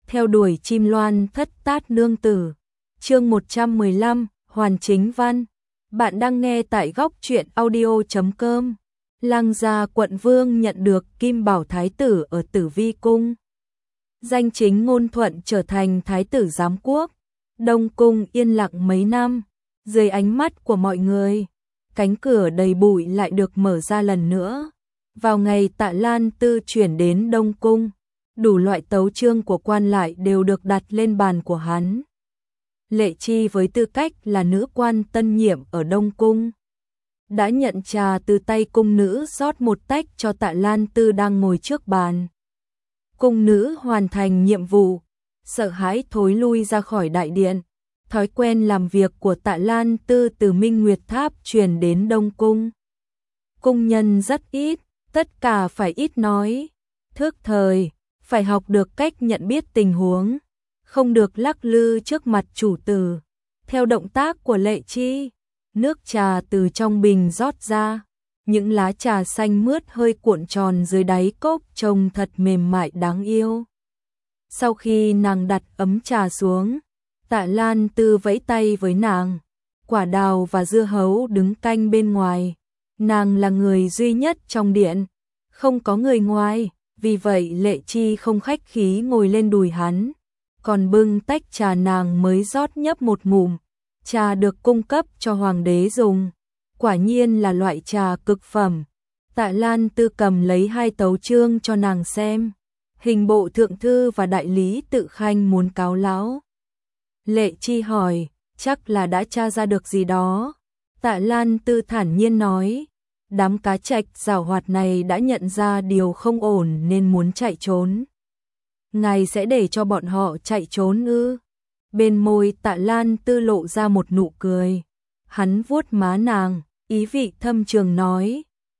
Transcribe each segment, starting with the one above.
theo đuổi chim loan thất tát nương tử. Chương 115, hoàn chính văn. Bạn đang nghe tại góc truyện audio.com. Lăng gia quận vương nhận được Kim Bảo Thái tử ở Tử Vi Cung. Danh chính ngôn thuận trở thành Thái tử giám quốc. Đông cung yên lặng mấy năm, dưới ánh mắt của mọi người, cánh cửa đầy bụi lại được mở ra lần nữa. Vào ngày Tạ Lan Tư chuyển đến Đông cung, đủ loại tấu chương của quan lại đều được đặt lên bàn của hắn. Lệ Chi với tư cách là nữ quan tân nhiệm ở Đông cung, đã nhận trà từ tay cung nữ rót một tách cho Tạ Lan Tư đang ngồi trước bàn. Cung nữ hoàn thành nhiệm vụ, sợ hãi thối lui ra khỏi đại điện. Thói quen làm việc của Tạ Lan Tư từ Minh Nguyệt Tháp truyền đến Đông cung. Cung nhân rất ít, tất cả phải ít nói, thức thời, phải học được cách nhận biết tình huống, không được lắc lư trước mặt chủ tử. Theo động tác của Lệ Chi, nước trà từ trong bình rót ra, những lá trà xanh mướt hơi cuộn tròn dưới đáy cốc trông thật mềm mại đáng yêu. Sau khi nàng đặt ấm trà xuống, Tạ Lan Tư vẫy tay với nàng. Quả đào và dưa hấu đứng canh bên ngoài. Nàng là người duy nhất trong điện, không có người ngoài, vì vậy Lệ Chi không khách khí ngồi lên đùi hắn, còn bưng tách trà nàng mới rót nhấp một ngụm. Trà được cung cấp cho hoàng đế dùng, quả nhiên là loại trà cực phẩm. Tạ Lan Tư cầm lấy hai tấu chương cho nàng xem. Hình bộ thượng thư và đại lý Tự Khanh muốn cáo lão. Lệ Chi hỏi, chắc là đã tra ra được gì đó. Tạ Lan Tư thản nhiên nói, đám cá trạch giảo hoạt này đã nhận ra điều không ổn nên muốn chạy trốn. Ngài sẽ để cho bọn họ chạy trốn ư? Bên môi Tạ Lan Tư lộ ra một nụ cười. Hắn vuốt má nàng, ý vị thâm trường nói,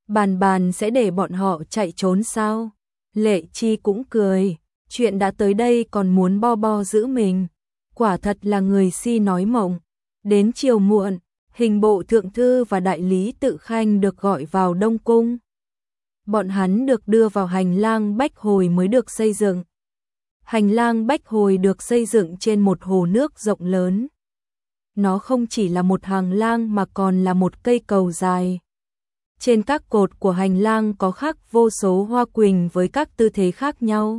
bàn sẽ để bọn họ chạy trốn sao? Lệ Chi cũng cười, chuyện đã tới đây còn muốn bo giữ mình. Quả thật là người si nói mộng. Đến chiều muộn, hình bộ thượng thư và đại lý Tự Khanh được gọi vào Đông cung. Bọn hắn được đưa vào hành lang bách hồi mới được xây dựng. Hành lang bách hồi được xây dựng trên một hồ nước rộng lớn. Nó không chỉ là một hành lang mà còn là một cây cầu dài. Trên các cột của hành lang có khắc vô số hoa quỳnh với các tư thế khác nhau.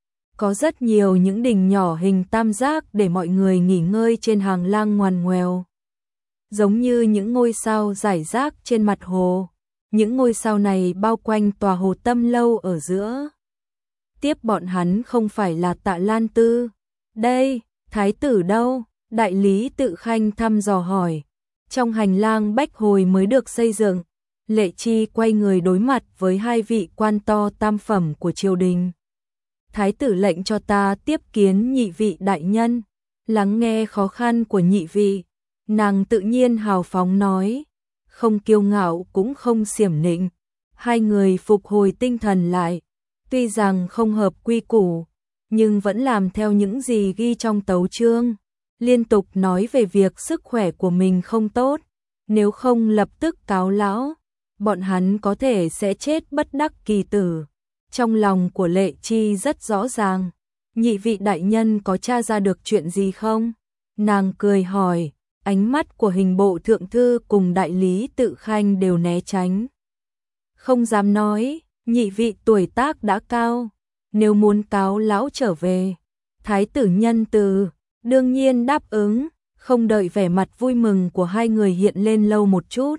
Có rất nhiều những đình nhỏ hình tam giác để mọi người nghỉ ngơi trên hành lang ngoằn ngoèo. Giống như những ngôi sao rải rác trên mặt hồ. Những ngôi sao này bao quanh tòa hồ Tâm Lâu ở giữa. Tiếp bọn hắn không phải là Tạ Lan Tư. Đây, thái tử đâu? Đại lý Tự Khanh thăm dò hỏi. Trong hành lang bách hồi mới được xây dựng, Lệ Chi quay người đối mặt với hai vị quan to tam phẩm của triều đình. Thái tử lệnh cho ta tiếp kiến nhị vị đại nhân, lắng nghe khó khăn của nhị vị. Nàng tự nhiên hào phóng nói, không kiêu ngạo cũng không xiểm nịnh. Hai người phục hồi tinh thần lại, tuy rằng không hợp quy củ, nhưng vẫn làm theo những gì ghi trong tấu chương. Liên tục nói về việc sức khỏe của mình không tốt, nếu không lập tức cáo lão, bọn hắn có thể sẽ chết bất đắc kỳ tử. Trong lòng của Lệ Chi rất rõ ràng, nhị vị đại nhân có tra ra được chuyện gì không? Nàng cười hỏi, ánh mắt của hình bộ thượng thư cùng đại lý Tự Khanh đều né tránh. Không dám nói, nhị vị tuổi tác đã cao, nếu muốn cáo lão trở về. Thái tử nhân từ, đương nhiên đáp ứng, không đợi vẻ mặt vui mừng của hai người hiện lên lâu một chút.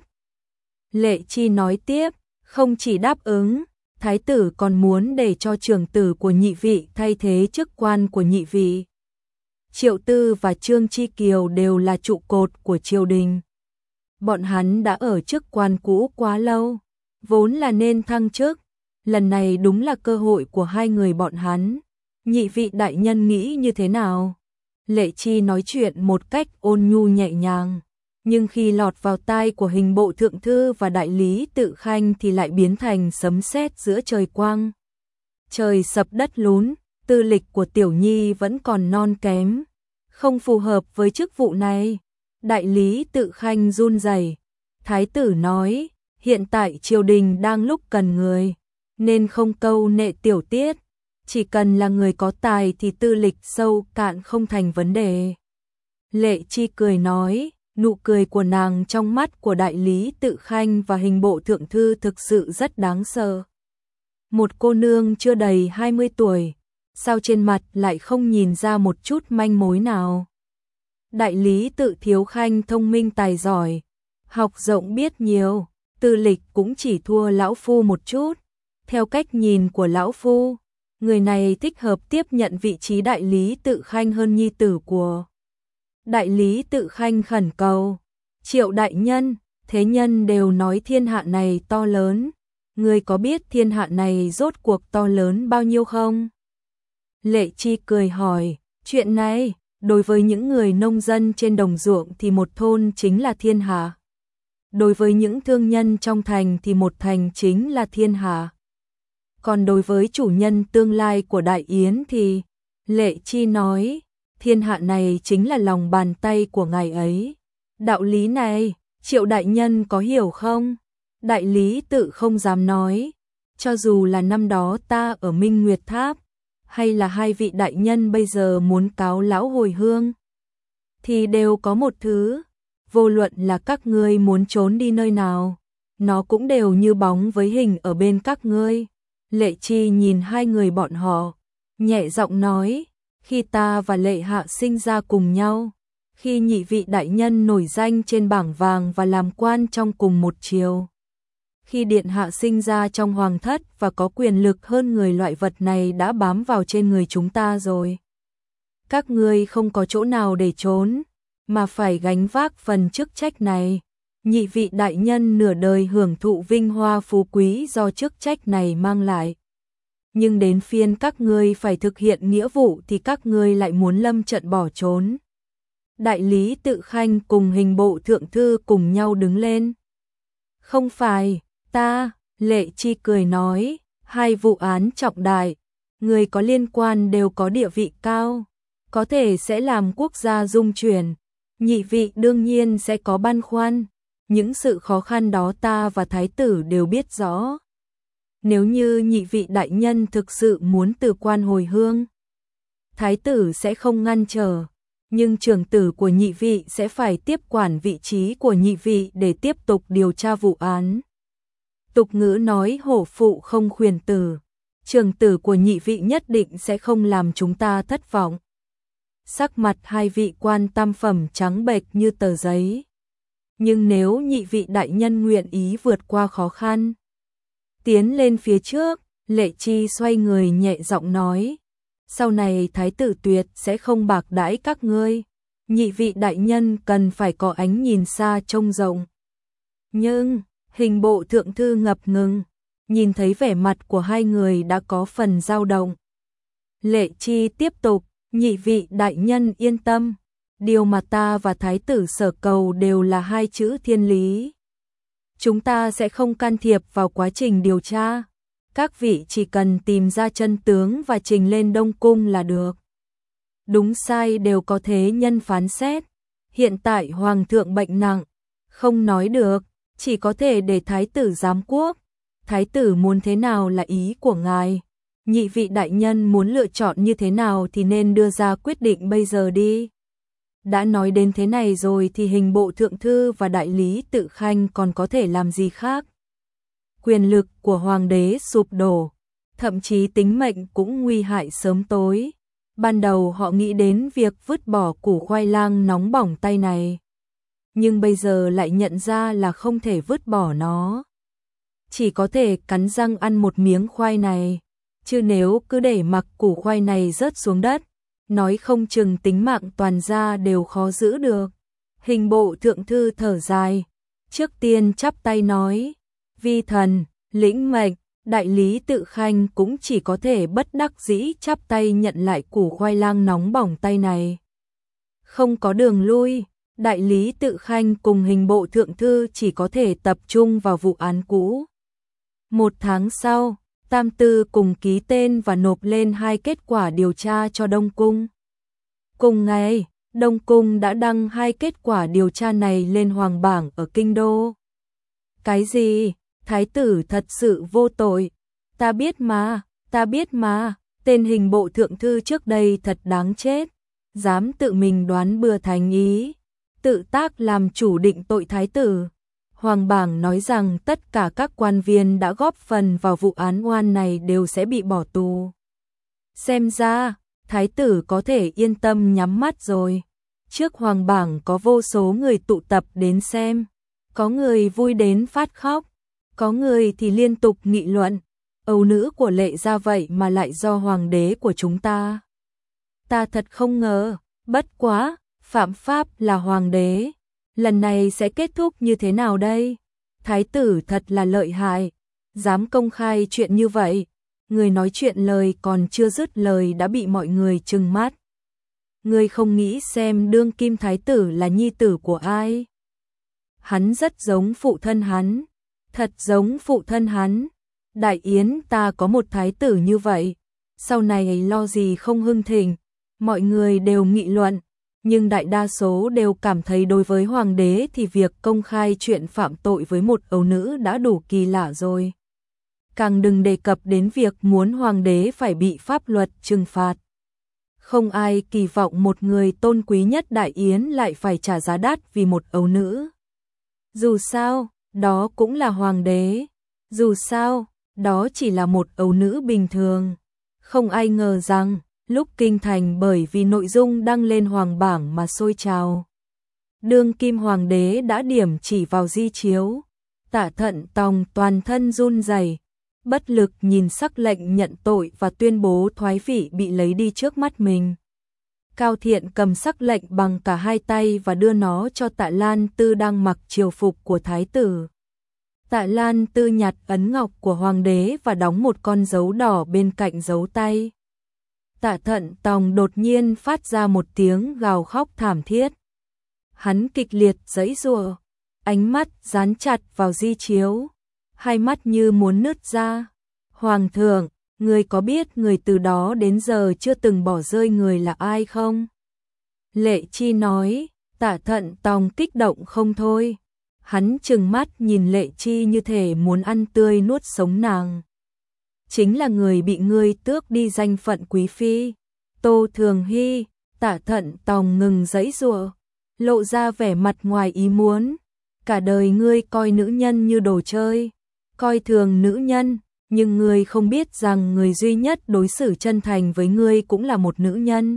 Lệ Chi nói tiếp, không chỉ đáp ứng, thái tử còn muốn để cho trưởng tử của nhị vị thay thế chức quan của nhị vị. Triệu Tư và Trương Chi Kiều đều là trụ cột của triều đình. Bọn hắn đã ở chức quan cũ quá lâu, vốn là nên thăng chức, lần này đúng là cơ hội của hai người bọn hắn. Nhị vị đại nhân nghĩ như thế nào? Lệ Chi nói chuyện một cách ôn nhu nhẹ nhàng, nhưng khi lọt vào tai của hình bộ thượng thư và đại lý Tự Khanh thì lại biến thành sấm sét giữa trời quang. Trời sập đất lún, tư lịch của Tiểu Nhi vẫn còn non kém, không phù hợp với chức vụ này. Đại lý Tự Khanh run rẩy. Thái tử nói, hiện tại triều đình đang lúc cần người, nên không câu nệ tiểu tiết, chỉ cần là người có tài thì tư lịch sâu cạn không thành vấn đề. Lệ Chi cười nói, nụ cười của nàng trong mắt của đại lý Tự Khanh và hình bộ thượng thư thực sự rất đáng sợ. Một cô nương chưa đầy 20 tuổi, sao trên mặt lại không nhìn ra một chút manh mối nào. Đại lý Tự Thiếu Khanh thông minh tài giỏi, học rộng biết nhiều, tư lịch cũng chỉ thua lão phu một chút. Theo cách nhìn của lão phu, người này thích hợp tiếp nhận vị trí đại lý Tự Khanh hơn nhi tử của. Đại lý Tự Khanh khẩn cầu, Triệu đại nhân, thế nhân đều nói thiên hạ này to lớn, người có biết thiên hạ này rốt cuộc to lớn bao nhiêu không? Lệ Chi cười hỏi, chuyện này, đối với những người nông dân trên đồng ruộng thì một thôn chính là thiên hạ. Đối với những thương nhân trong thành thì một thành chính là thiên hạ. Còn đối với chủ nhân tương lai của Đại Yến thì, Lệ Chi nói, thiên hạ này chính là lòng bàn tay của ngài ấy. Đạo lý này, Triệu đại nhân có hiểu không? Đại lý Tự không dám nói, cho dù là năm đó ta ở Minh Nguyệt Tháp, hay là hai vị đại nhân bây giờ muốn cáo lão hồi hương, thì đều có một thứ, vô luận là các ngươi muốn trốn đi nơi nào, nó cũng đều như bóng với hình ở bên các ngươi. Lệ Chi nhìn hai người bọn họ, nhẹ giọng nói, khi ta và Lệ Hạ sinh ra cùng nhau, khi nhị vị đại nhân nổi danh trên bảng vàng và làm quan trong cùng một triều, khi điện hạ sinh ra trong hoàng thất và có quyền lực hơn người, loại vật này đã bám vào trên người chúng ta rồi. Các ngươi không có chỗ nào để trốn, mà phải gánh vác phần chức trách này. Nhị vị đại nhân nửa đời hưởng thụ vinh hoa phú quý do chức trách này mang lại. Nhưng đến phiên các ngươi phải thực hiện nghĩa vụ thì các ngươi lại muốn lâm trận bỏ trốn. Đại lý Tự Khanh cùng hình bộ thượng thư cùng nhau đứng lên. Không phải, ta, Lệ Chi cười nói, hai vụ án trọng đại, người có liên quan đều có địa vị cao, có thể sẽ làm quốc gia rung chuyển. Nhị vị đương nhiên sẽ có băn khoăn, những sự khó khăn đó ta và thái tử đều biết rõ. Nếu như nhị vị đại nhân thực sự muốn từ quan hồi hương, thái tử sẽ không ngăn trở, nhưng trưởng tử của nhị vị sẽ phải tiếp quản vị trí của nhị vị để tiếp tục điều tra vụ án. Tục ngữ nói hổ phụ không khuyển tử, trưởng tử của nhị vị nhất định sẽ không làm chúng ta thất vọng. Sắc mặt hai vị quan tam phẩm trắng bệch như tờ giấy. Nhưng nếu nhị vị đại nhân nguyện ý vượt qua khó khăn, tiến lên phía trước, Lệ Chi xoay người nhẹ giọng nói, sau này thái tử tuyệt sẽ không bạc đãi các ngươi, nhị vị đại nhân cần phải có ánh nhìn xa trông rộng. Nhưng, hình bộ thượng thư ngập ngừng, nhìn thấy vẻ mặt của hai người đã có phần dao động. Lệ Chi tiếp tục, nhị vị đại nhân yên tâm, điều mà ta và thái tử sở cầu đều là hai chữ thiên lý. Chúng ta sẽ không can thiệp vào quá trình điều tra, các vị chỉ cần tìm ra chân tướng và trình lên Đông Cung là được. Đúng sai đều có thế nhân phán xét, hiện tại hoàng thượng bệnh nặng, không nói được, chỉ có thể để thái tử giám quốc. Thái tử muốn thế nào là ý của ngài, nhị vị đại nhân muốn lựa chọn như thế nào thì nên đưa ra quyết định bây giờ đi. Đã nói đến thế này rồi thì hình bộ thượng thư và đại lý Tự Khanh còn có thể làm gì khác. Quyền lực của hoàng đế sụp đổ, thậm chí tính mệnh cũng nguy hại sớm tối. Ban đầu họ nghĩ đến việc vứt bỏ củ khoai lang nóng bỏng tay này, nhưng bây giờ lại nhận ra là không thể vứt bỏ nó. Chỉ có thể cắn răng ăn một miếng khoai này, chứ nếu cứ để mặc củ khoai này rớt xuống đất, nói không chừng tính mạng toàn gia đều khó giữ được. Hình bộ thượng thư thở dài, trước tiên chắp tay nói, vi thần, lĩnh mệnh. Đại lý Tự Khanh cũng chỉ có thể bất đắc dĩ chắp tay nhận lại củ khoai lang nóng bỏng tay này. Không có đường lui, đại lý Tự Khanh cùng hình bộ thượng thư chỉ có thể tập trung vào vụ án cũ. Một tháng sau, Tam Tư cùng ký tên và nộp lên hai kết quả điều tra cho Đông Cung. Cùng ngày, Đông Cung đã đăng hai kết quả điều tra này lên hoàng bảng ở Kinh Đô. Cái gì? Thái tử thật sự vô tội. Ta biết mà, Tên hình bộ thượng thư trước đây thật đáng chết, dám tự mình đoán bừa thành ý, tự tác làm chủ định tội thái tử. Hoàng bảng nói rằng tất cả các quan viên đã góp phần vào vụ án oan này đều sẽ bị bỏ tù. Xem ra, thái tử có thể yên tâm nhắm mắt rồi. Trước hoàng bảng có vô số người tụ tập đến xem, có người vui đến phát khóc, có người thì liên tục nghị luận, âu nữ của Lệ gia vậy mà lại do hoàng đế của chúng ta. Ta thật không ngờ, bất quá, phạm pháp là hoàng đế, lần này sẽ kết thúc như thế nào đây? Thái tử thật là lợi hại, dám công khai chuyện như vậy, người nói chuyện lời còn chưa dứt lời đã bị mọi người trừng mắt. Ngươi không nghĩ xem đương kim thái tử là nhi tử của ai? Hắn rất giống phụ thân hắn, thật giống phụ thân hắn. Đại Yến ta có một thái tử như vậy, sau này lo gì không hưng thịnh. Mọi người đều nghị luận, nhưng đại đa số đều cảm thấy đối với hoàng đế thì việc công khai chuyện phạm tội với một ấu nữ đã đủ kỳ lạ rồi. Càng đừng đề cập đến việc muốn hoàng đế phải bị pháp luật trừng phạt. Không ai kỳ vọng một người tôn quý nhất Đại Yến lại phải trả giá đắt vì một ấu nữ. Dù sao, đó cũng là hoàng đế. Dù sao, đó chỉ là một ấu nữ bình thường. Không ai ngờ rằng, lúc kinh thành bởi vì nội dung đăng lên hoàng bảng mà sôi trào. Đương kim hoàng đế đã điểm chỉ vào di chiếu. Tạ Thận Tòng toàn thân run rẩy, bất lực nhìn sắc lệnh nhận tội và tuyên bố thoái vị bị lấy đi trước mắt mình. Cao Thiện cầm sắc lệnh bằng cả hai tay và đưa nó cho Tạ Lan Tư đang mặc triều phục của thái tử. Tạ Lan Tư nhặt ấn ngọc của hoàng đế và đóng một con dấu đỏ bên cạnh dấu tay. Tạ Thận Tòng đột nhiên phát ra một tiếng gào khóc thảm thiết. Hắn kịch liệt giãy giụa, ánh mắt dán chặt vào di chiếu, hai mắt như muốn nứt ra. Hoàng thượng, người có biết người từ đó đến giờ chưa từng bỏ rơi người là ai không? Lệ Chi nói. Tạ Thận Tòng kích động không thôi. Hắn trừng mắt nhìn Lệ Chi như thể muốn ăn tươi nuốt sống nàng. Chính là người bị ngươi tước đi danh phận quý phi, Tô Thường Hy. Tạ Thận Tòng ngừng giãy giụa, lộ ra vẻ mặt ngoài ý muốn. Cả đời ngươi coi nữ nhân như đồ chơi, coi thường nữ nhân, nhưng ngươi không biết rằng người duy nhất đối xử chân thành với ngươi cũng là một nữ nhân.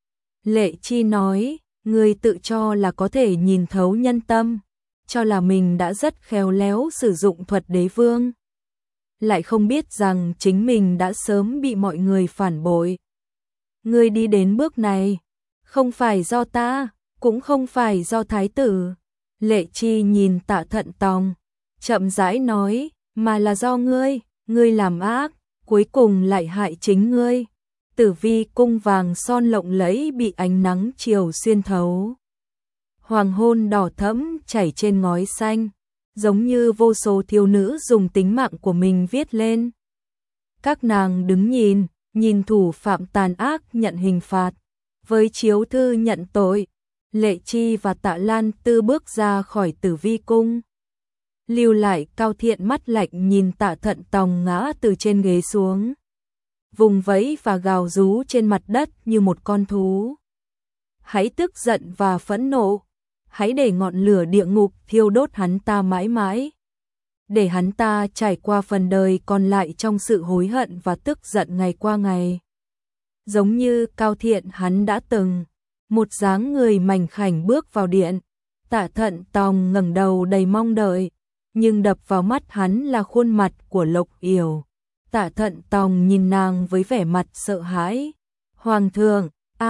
Lệ Chi nói, ngươi tự cho là có thể nhìn thấu nhân tâm, cho là mình đã rất khéo léo sử dụng thuật đế vương. Lại không biết rằng chính mình đã sớm bị mọi người phản bội. Ngươi đi đến bước này, không phải do ta, cũng không phải do thái tử. Lệ Chi nhìn Tạ Thận Tòng, chậm rãi nói, mà là do ngươi làm ác, cuối cùng lại hại chính ngươi. Tử Vi cung vàng son lộng lẫy bị ánh nắng chiều xuyên thấu. Hoàng hôn đỏ thẫm chảy trên ngói xanh, giống như vô số thiếu nữ dùng tính mạng của mình viết lên. Các nàng đứng nhìn thủ phạm tàn ác nhận hình phạt, với chiếu thư nhận tội. Lệ Chi và Tạ Lan Tư bước ra khỏi Tử Vi cung. Lưu lại Cao Thiện mắt lạnh nhìn Tạ Thận Tòng ngã từ trên ghế xuống, vùng vẫy và gào rú trên mặt đất như một con thú. Hãy tức giận và phẫn nộ, hãy để ngọn lửa địa ngục thiêu đốt hắn ta mãi mãi, để hắn ta trải qua phần đời còn lại trong sự hối hận và tức giận ngày qua ngày. Giống như Cao Thiện hắn đã từng, một dáng người mảnh khảnh bước vào điện. Tạ Thận Tòng ngẩng đầu đầy mong đợi, nhưng đập vào mắt hắn là khuôn mặt của Lộc Yểu. Tạ Thận Tòng nhìn nàng với vẻ mặt sợ hãi. Hoàng thượng,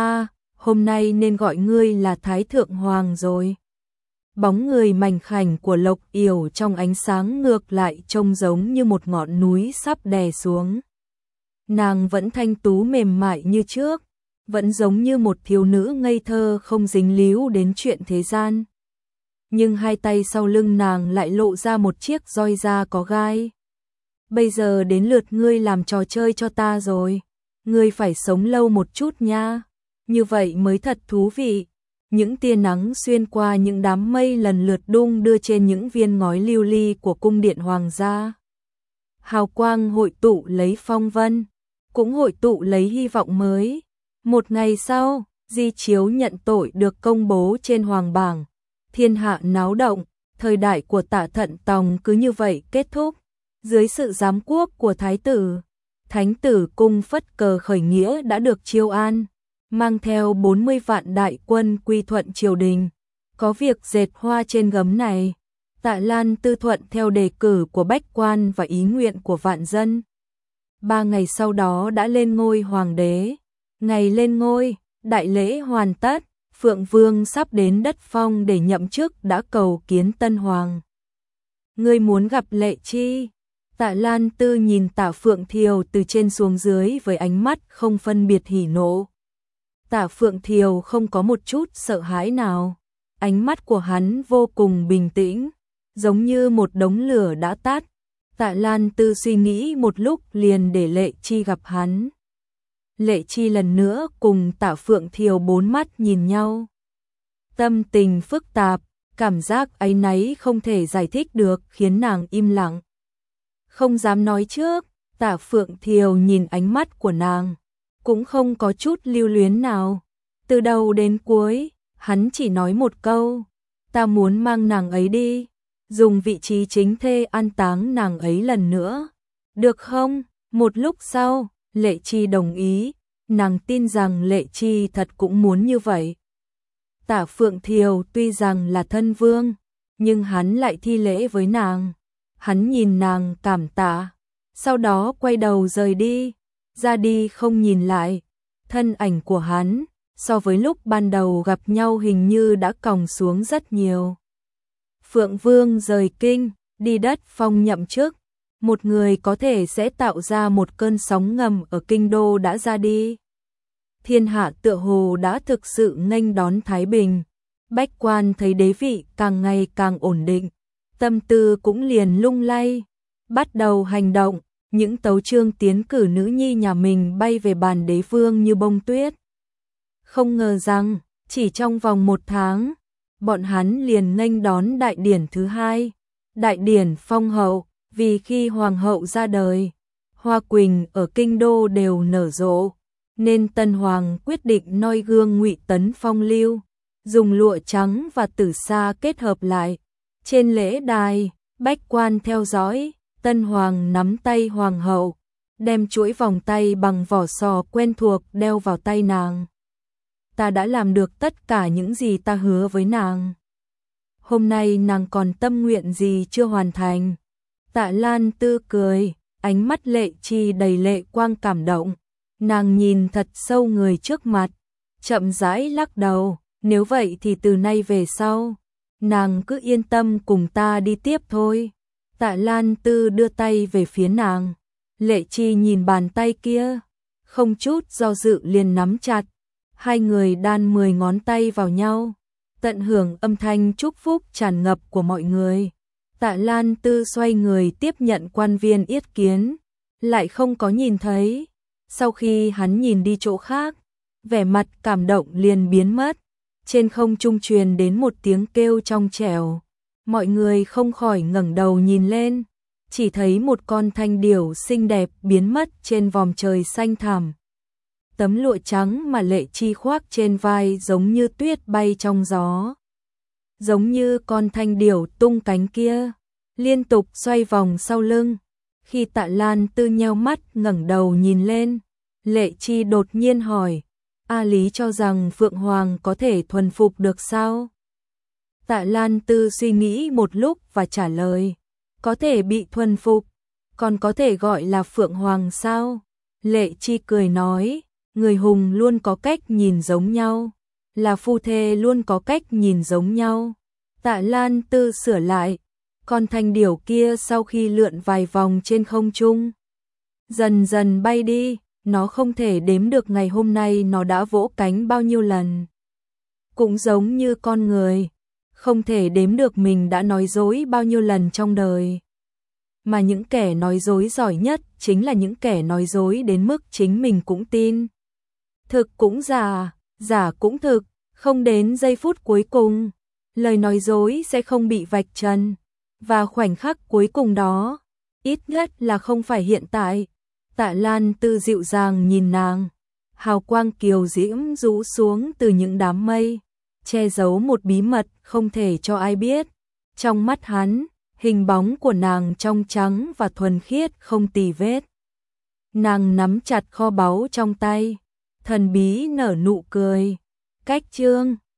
hôm nay nên gọi ngươi là Thái Thượng Hoàng rồi. Bóng người mảnh khảnh của Lộc Yểu trong ánh sáng ngược lại trông giống như một ngọn núi sắp đè xuống. Nàng vẫn thanh tú mềm mại như trước, vẫn giống như một thiếu nữ ngây thơ không dính líu đến chuyện thế gian. Nhưng hai tay sau lưng nàng lại lộ ra một chiếc roi da có gai. Bây giờ đến lượt ngươi làm trò chơi cho ta rồi. Ngươi phải sống lâu một chút nha. Như vậy mới thật thú vị. Những tia nắng xuyên qua những đám mây lần lượt đung đưa trên những viên ngói lưu ly của cung điện hoàng gia. Hào quang hội tụ lấy phong vân. cũng hội tụ lấy hy vọng mới. Một ngày sau, di chiếu nhận tội được công bố trên hoàng bảng. Thiên hạ náo động, thời đại của Tạ Thận Tòng cứ như vậy kết thúc. Dưới sự giám quốc của thái tử, thánh tử cung phất cờ khởi nghĩa đã được chiêu an, mang theo 40 vạn đại quân quy thuận triều đình. Có việc dệt hoa trên gấm này, Tạ Lan Tư thuận theo đề cử của bách quan và ý nguyện của vạn dân. 3 ngày sau đó đã lên ngôi hoàng đế. Ngày lên ngôi, đại lễ hoàn tất, Phượng Vương sắp đến đất phong để nhậm chức đã cầu kiến tân hoàng. Ngươi muốn gặp Lệ Chi? Tạ Lan Tư nhìn Tạ Phượng Thiều từ trên xuống dưới với ánh mắt không phân biệt hỉ nộ. Tạ Phượng Thiều không có một chút sợ hãi nào. Ánh mắt của hắn vô cùng bình tĩnh, giống như một đống lửa đã tắt. Tạ Lan Tư suy nghĩ một lúc liền để Lệ Chi gặp hắn. Lệ Chi lần nữa cùng Tạ Phượng Thiều bốn mắt nhìn nhau. Tâm tình phức tạp, cảm giác áy náy không thể giải thích được khiến nàng im lặng. Không dám nói trước, Tạ Phượng Thiều nhìn ánh mắt của nàng, cũng không có chút lưu luyến nào. Từ đầu đến cuối, hắn chỉ nói một câu, ta muốn mang nàng ấy đi, dùng vị trí chính thê an táng nàng ấy lần nữa. Được không? Một lúc sau, Lệ Chi đồng ý, nàng tin rằng Lệ Chi thật cũng muốn như vậy. Tạ Phượng Thiều tuy rằng là thân vương, nhưng hắn lại thi lễ với nàng. Hắn nhìn nàng cảm tạ, sau đó quay đầu rời đi, ra đi không nhìn lại. Thân ảnh của hắn, so với lúc ban đầu gặp nhau hình như đã còng xuống rất nhiều. Phượng Vương rời kinh, đi đất phong nhậm chức. Một người có thể sẽ tạo ra một cơn sóng ngầm ở kinh đô đã ra đi. Thiên hạ tựa hồ đã thực sự nghênh đón thái bình. Bách quan thấy đế vị càng ngày càng ổn định, tâm tư cũng liền lung lay, bắt đầu hành động. Những tấu chương tiến cử nữ nhi nhà mình bay về bàn đế vương như bông tuyết. Không ngờ rằng, chỉ trong vòng 1 tháng, bọn hắn liền nghênh đón đại điển thứ 2, đại điển phong hậu. Vì khi hoàng hậu ra đời, hoa quỳnh ở kinh đô đều nở rộ, nên tân hoàng quyết định noi gương Ngụy Tấn phong lưu, dùng lụa trắng và tử sa kết hợp lại. Trên lễ đài, bách quan theo dõi, tân hoàng nắm tay hoàng hậu, đem chuỗi vòng tay bằng vỏ sò quen thuộc đeo vào tay nàng. Ta đã làm được tất cả những gì ta hứa với nàng. Hôm nay nàng còn tâm nguyện gì chưa hoàn thành? Tạ Lan Tư cười, ánh mắt Lệ Chi đầy lệ quang cảm động. Nàng nhìn thật sâu người trước mặt, chậm rãi lắc đầu. Nếu vậy thì từ nay về sau, nàng cứ yên tâm cùng ta đi tiếp thôi. Tạ Lan Tư đưa tay về phía nàng. Lệ Chi nhìn bàn tay kia, không chút do dự liền nắm chặt. Hai người đan 10 ngón tay vào nhau, tận hưởng âm thanh chúc phúc tràn ngập của mọi người. Tạ Lan Tư xoay người tiếp nhận quan viên yết kiến, lại không có nhìn thấy. Sau khi hắn nhìn đi chỗ khác, vẻ mặt cảm động liền biến mất. Trên không trung truyền đến một tiếng kêu trong trẻo. Mọi người không khỏi ngẩng đầu nhìn lên, chỉ thấy một con thanh điểu xinh đẹp biến mất trên vòm trời xanh thẳm. Tấm lụa trắng mà Lệ Chi khoác trên vai giống như tuyết bay trong gió. Giống như con thanh điểu tung cánh kia, liên tục xoay vòng sau lưng. Khi Tạ Lan Tư nheo mắt ngẩng đầu nhìn lên, Lệ Chi đột nhiên hỏi, A Lý cho rằng Phượng Hoàng có thể thuần phục được sao? Tạ Lan Tư suy nghĩ một lúc và trả lời, có thể bị thuần phục, còn có thể gọi là Phượng Hoàng sao? Lệ Chi cười nói, người hùng luôn có cách nhìn giống nhau, là phu thê luôn có cách nhìn giống nhau. Tạ Lan Tư sửa lại, con thanh điểu kia sau khi lượn vài vòng trên không trung, dần dần bay đi, nó không thể đếm được ngày hôm nay nó đã vỗ cánh bao nhiêu lần. Cũng giống như con người, không thể đếm được mình đã nói dối bao nhiêu lần trong đời. Mà những kẻ nói dối giỏi nhất chính là những kẻ nói dối đến mức chính mình cũng tin. Thực cũng giả, giả cũng thực, không đến giây phút cuối cùng, lời nói dối sẽ không bị vạch trần. Và khoảnh khắc cuối cùng đó, ít nhất là không phải hiện tại. Tạ Lan Tư dịu dàng nhìn nàng, hào quang kiều diễm rũ xuống từ những đám mây, che giấu một bí mật không thể cho ai biết. Trong mắt hắn, hình bóng của nàng trong trắng và thuần khiết không tì vết. Nàng nắm chặt kho báu trong tay, thần bí nở nụ cười. Cách chương